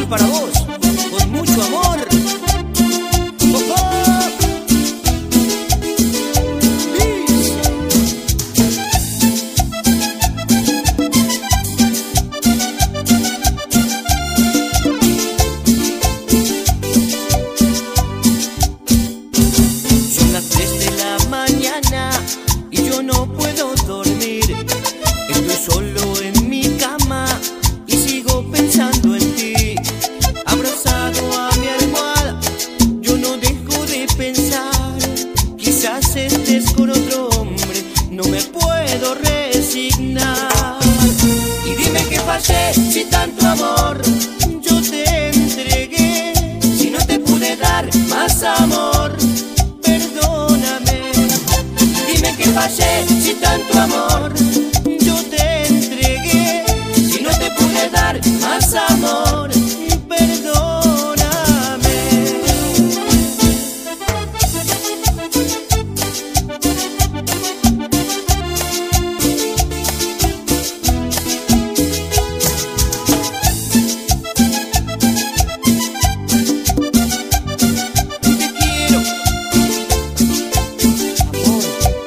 espacio para vos, con mucho amor. ¡Oh, oh! Son las 3 de la mañana y yo no puedo dormir. Estoy solo en mi cama y sigo pensando en ti. Abrazado a mi almohada, yo no dejo de pensar. Quizás estés con otro hombre, no me puedo resignar. Y dime qué fallé, si tanto amor yo te entregué. Si no te pude dar más amor, perdóname. Y dime qué fallé, si tanto amor yo te entregué. Si no te pude dar más amor, perdóname. Te quiero, amor.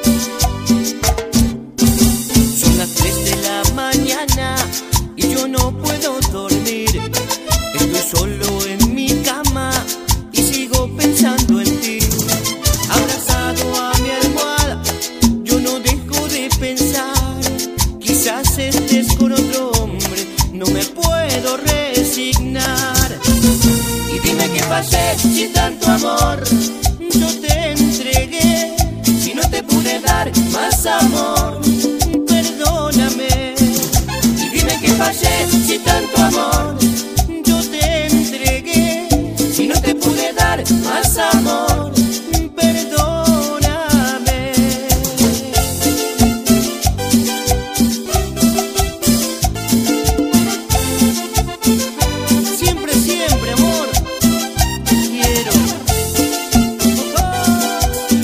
Son las 3 de la mañana y yo no puedo dormir. Estoy solo en mi cama y sigo pensando en ti. Abrazado a mi almohada, yo no dejo de pensar. Quizás estés con otro hombre, no me puedo resignar. Y dime qué fallé, si tanto amor yo te entregué. Si no te pude dar más amor, perdóname. Y dime qué fallé, si tanto amor yo te entregué. Si no te pude dar más amor, perdóname. Siempre, siempre, amor, te quiero. Oh, oh.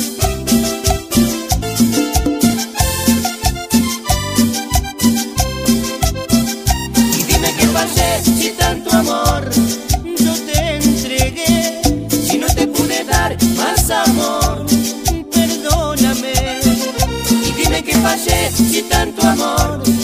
Y dime qué fallé, si tanto amor yo te entregué. Si no te pude dar más amor, perdóname. Y dime qué fallé, si tanto amor